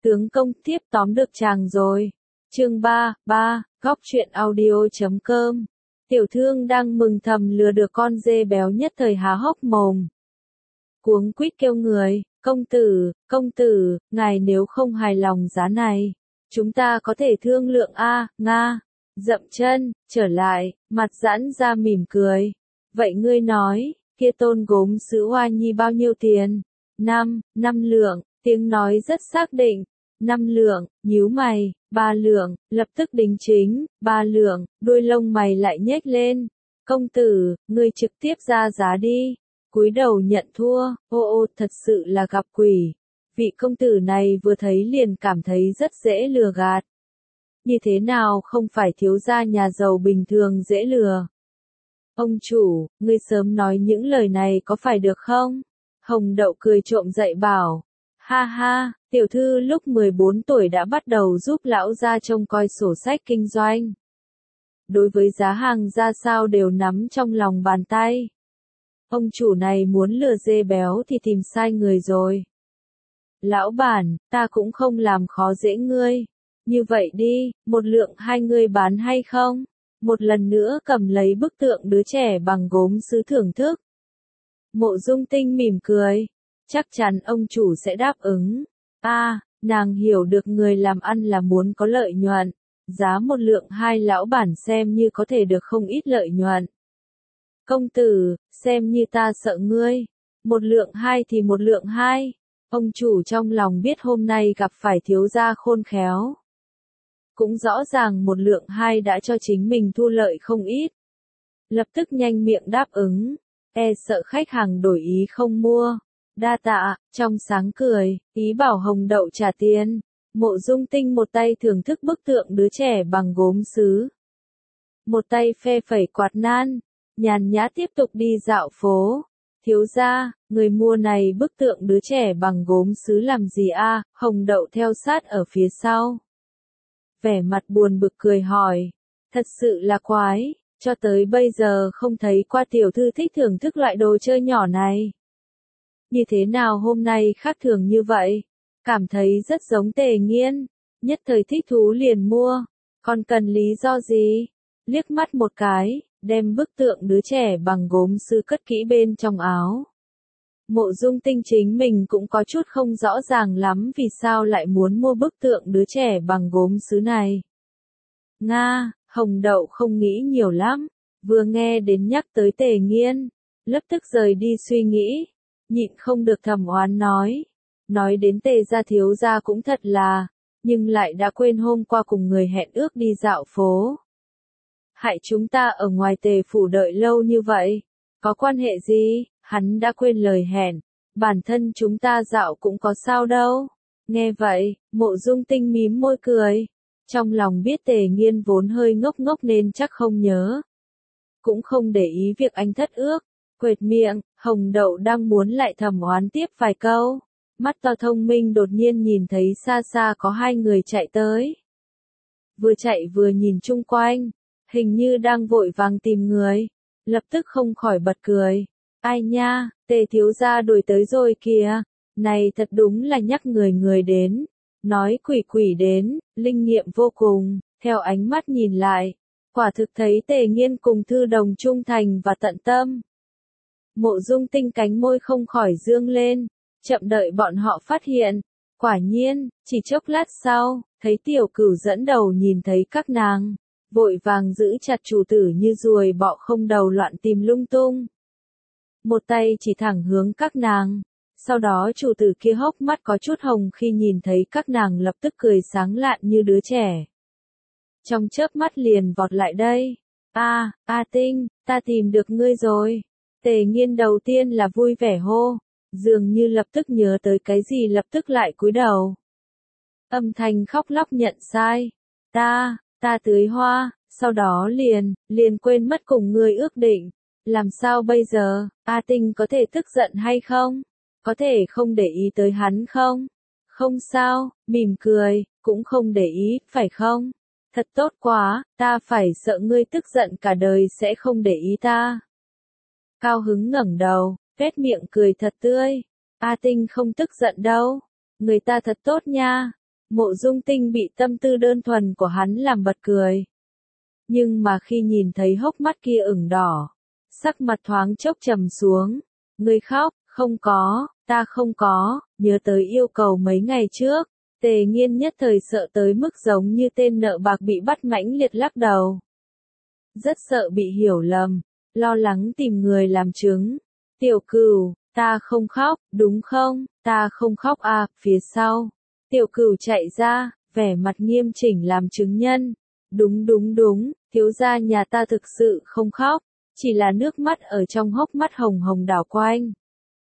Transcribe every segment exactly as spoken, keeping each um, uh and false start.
Tướng công tiếp tóm được chàng rồi. Chương ba, ba, góc truyện audio chấm com. Tiểu thương đang mừng thầm lừa được con dê béo nhất thời há hốc mồm. Cuống quýt kêu người, công tử, công tử, ngài nếu không hài lòng giá này, chúng ta có thể thương lượng a, nga. Dậm chân, trở lại, mặt giãn ra mỉm cười. Vậy ngươi nói, kia tôn gốm sứ Hoa Nhi bao nhiêu tiền? Năm, năm lượng, tiếng nói rất xác định. Năm lượng, nhíu mày, ba lượng, lập tức đính chính, ba lượng, đuôi lông mày lại nhếch lên. Công tử, ngươi trực tiếp ra giá đi. Cúi đầu nhận thua, ô ô thật sự là gặp quỷ. Vị công tử này vừa thấy liền cảm thấy rất dễ lừa gạt. Như thế nào không phải thiếu gia nhà giàu bình thường dễ lừa. Ông chủ, ngươi sớm nói những lời này có phải được không? Hồng Đậu cười trộm dậy bảo. Ha ha, tiểu thư lúc mười bốn tuổi đã bắt đầu giúp lão gia trông coi sổ sách kinh doanh. Đối với giá hàng ra sao đều nắm trong lòng bàn tay. Ông chủ này muốn lừa dê béo thì tìm sai người rồi. Lão bản, ta cũng không làm khó dễ ngươi. Như vậy đi, một lượng hai ngươi bán hay không? Một lần nữa cầm lấy bức tượng đứa trẻ bằng gốm sứ thưởng thức. Mộ Dung Tinh mỉm cười. Chắc chắn ông chủ sẽ đáp ứng. A, à, nàng hiểu được người làm ăn là muốn có lợi nhuận. Giá một lượng hai lão bản xem như có thể được không ít lợi nhuận. Công tử, xem như ta sợ ngươi. Một lượng hai thì một lượng hai. Ông chủ trong lòng biết hôm nay gặp phải thiếu gia khôn khéo. Cũng rõ ràng một lượng hai đã cho chính mình thu lợi không ít. Lập tức nhanh miệng đáp ứng. E sợ khách hàng đổi ý không mua. Đa tạ, trong sáng cười, ý bảo Hồng Đậu trả tiền. Mộ Dung Tinh một tay thưởng thức bức tượng đứa trẻ bằng gốm sứ. Một tay phe phẩy quạt nan, nhàn nhã tiếp tục đi dạo phố. Thiếu gia, người mua này bức tượng đứa trẻ bằng gốm sứ làm gì a? Hồng Đậu theo sát ở phía sau. Vẻ mặt buồn bực cười hỏi. Thật sự là quái, cho tới bây giờ không thấy qua tiểu thư thích thưởng thức loại đồ chơi nhỏ này. Như thế nào hôm nay khác thường như vậy? Cảm thấy rất giống Tề Nghiên, nhất thời thích thú liền mua. Còn cần lý do gì? Liếc mắt một cái, đem bức tượng đứa trẻ bằng gốm sứ cất kỹ bên trong áo. Mộ Dung Tinh chính mình cũng có chút không rõ ràng lắm vì sao lại muốn mua bức tượng đứa trẻ bằng gốm sứ này. Nga, Hồng Đậu không nghĩ nhiều lắm, vừa nghe đến nhắc tới Tề Nghiên, lập tức rời đi suy nghĩ, nhịn không được thầm oán nói. Nói đến Tề gia thiếu gia cũng thật là, nhưng lại đã quên hôm qua cùng người hẹn ước đi dạo phố. Hại chúng ta ở ngoài Tề phủ đợi lâu như vậy, có quan hệ gì? Hắn đã quên lời hẹn, bản thân chúng ta dạo cũng có sao đâu. Nghe vậy, Mộ Dung Tinh mím môi cười. Trong lòng biết Tề Nghiên vốn hơi ngốc ngốc nên chắc không nhớ. Cũng không để ý việc anh thất ước. Quệt miệng, Hồng Đậu đang muốn lại thầm oán tiếp vài câu. Mắt to thông minh đột nhiên nhìn thấy xa xa có hai người chạy tới. Vừa chạy vừa nhìn chung quanh, hình như đang vội vàng tìm người. Lập tức không khỏi bật cười. Ai nha, Tề thiếu gia đuổi tới rồi kìa. Này thật đúng là nhắc người người đến. Nói quỷ quỷ đến, linh nghiệm vô cùng. Theo ánh mắt nhìn lại, quả thực thấy Tề Nghiên cùng Thư Đồng trung thành và tận tâm. Mộ Dung Tinh cánh môi không khỏi dương lên, chậm đợi bọn họ phát hiện. Quả nhiên, chỉ chốc lát sau, thấy Tiểu Cửu dẫn đầu nhìn thấy các nàng, vội vàng giữ chặt chủ tử như ruồi bọ không đầu loạn tìm lung tung. Một tay chỉ thẳng hướng các nàng. Sau đó chủ tử kia hốc mắt có chút hồng khi nhìn thấy các nàng lập tức cười sáng lạn như đứa trẻ. Trong chớp mắt liền vọt lại đây. A, A Tinh, ta tìm được ngươi rồi. Tề Nghiên đầu tiên là vui vẻ hô, dường như lập tức nhớ tới cái gì lập tức lại cúi đầu. Âm thanh khóc lóc nhận sai. Ta, ta tưới hoa, sau đó liền, liền quên mất cùng ngươi ước định. Làm sao bây giờ, A Tinh có thể tức giận hay không? Có thể không để ý tới hắn không? Không sao, mỉm cười, cũng không để ý, phải không? Thật tốt quá, ta phải sợ ngươi tức giận cả đời sẽ không để ý ta. Cao hứng ngẩng đầu, phét miệng cười thật tươi. A Tinh không tức giận đâu. Người ta thật tốt nha. Mộ Dung Tinh bị tâm tư đơn thuần của hắn làm bật cười. Nhưng mà khi nhìn thấy hốc mắt kia ửng đỏ, sắc mặt thoáng chốc trầm xuống. Ngươi khóc, không có, ta không có, nhớ tới yêu cầu mấy ngày trước. Tề Nghiên nhất thời sợ tới mức giống như tên nợ bạc bị bắt mãnh liệt lắc đầu. Rất sợ bị hiểu lầm, lo lắng tìm người làm chứng. Tiểu Cửu, ta không khóc, đúng không? Ta không khóc à, phía sau. Tiểu Cửu chạy ra, vẻ mặt nghiêm chỉnh làm chứng nhân. Đúng đúng đúng, thiếu gia nhà ta thực sự không khóc, chỉ là nước mắt ở trong hốc mắt hồng hồng đảo quanh.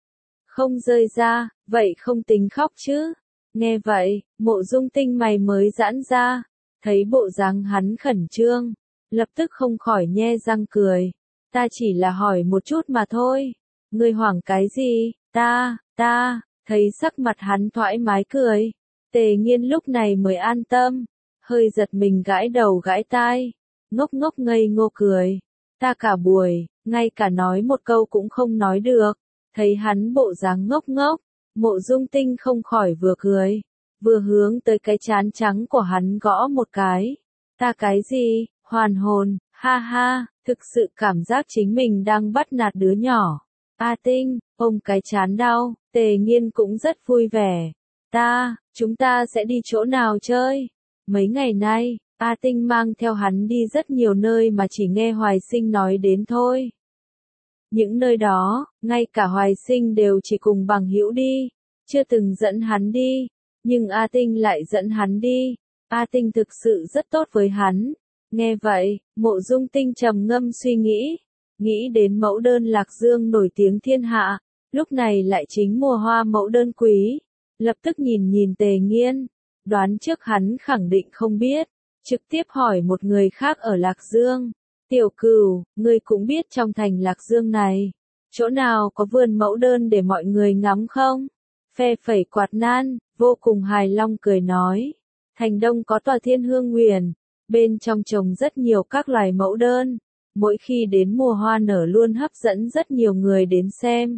Không rơi ra, vậy không tính khóc chứ? Nghe vậy, Mộ Dung Tinh mày mới giãn ra, thấy bộ dáng hắn khẩn trương, lập tức không khỏi nhe răng cười. Ta chỉ là hỏi một chút mà thôi. Ngươi hoảng cái gì? Ta, ta, thấy sắc mặt hắn thoải mái cười. Tề Nghiên lúc này mới an tâm, hơi giật mình gãi đầu gãi tai, ngốc ngốc ngây ngô cười. Ta cả buổi, ngay cả nói một câu cũng không nói được. Thấy hắn bộ dáng ngốc ngốc, Mộ Dung Tinh không khỏi vừa cười, vừa hướng tới cái trán trắng của hắn gõ một cái. Ta cái gì? Hoàn hồn, ha ha, thực sự cảm giác chính mình đang bắt nạt đứa nhỏ. A Tinh, ôm cái trán đau, Tề Nghiên cũng rất vui vẻ. Ta, chúng ta sẽ đi chỗ nào chơi? Mấy ngày nay, A Tinh mang theo hắn đi rất nhiều nơi mà chỉ nghe Hoài Sinh nói đến thôi. Những nơi đó, ngay cả Hoài Sinh đều chỉ cùng bằng hữu đi, chưa từng dẫn hắn đi, nhưng A Tinh lại dẫn hắn đi. A Tinh thực sự rất tốt với hắn. Nghe vậy, Mộ Dung Tinh trầm ngâm suy nghĩ, nghĩ đến mẫu đơn Lạc Dương nổi tiếng thiên hạ, lúc này lại chính mùa hoa mẫu đơn quý, lập tức nhìn nhìn Tề Nghiên, đoán trước hắn khẳng định không biết, trực tiếp hỏi một người khác ở Lạc Dương. Tiểu Cửu, ngươi cũng biết trong thành Lạc Dương này, chỗ nào có vườn mẫu đơn để mọi người ngắm không? Phe phẩy quạt nan, vô cùng hài long cười nói. Thành Đông có tòa Thiên Hương Huyền, bên trong trồng rất nhiều các loài mẫu đơn, mỗi khi đến mùa hoa nở luôn hấp dẫn rất nhiều người đến xem.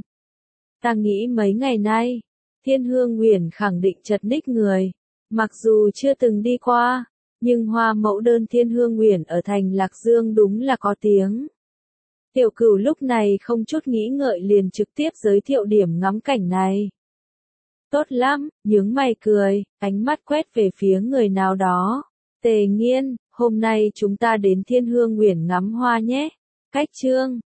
Ta nghĩ mấy ngày nay, Thiên Hương Huyền khẳng định chật ních người, mặc dù chưa từng đi qua, nhưng hoa mẫu đơn Thiên Hương Huyền ở thành Lạc Dương đúng là có tiếng. Tiểu Cửu lúc này không chút nghĩ ngợi liền trực tiếp giới thiệu điểm ngắm cảnh này. Tốt lắm, nhướng mày cười, ánh mắt quét về phía người nào đó. Tề Nghiên, hôm nay chúng ta đến Thiên Hương Huyền ngắm hoa nhé. Cách chương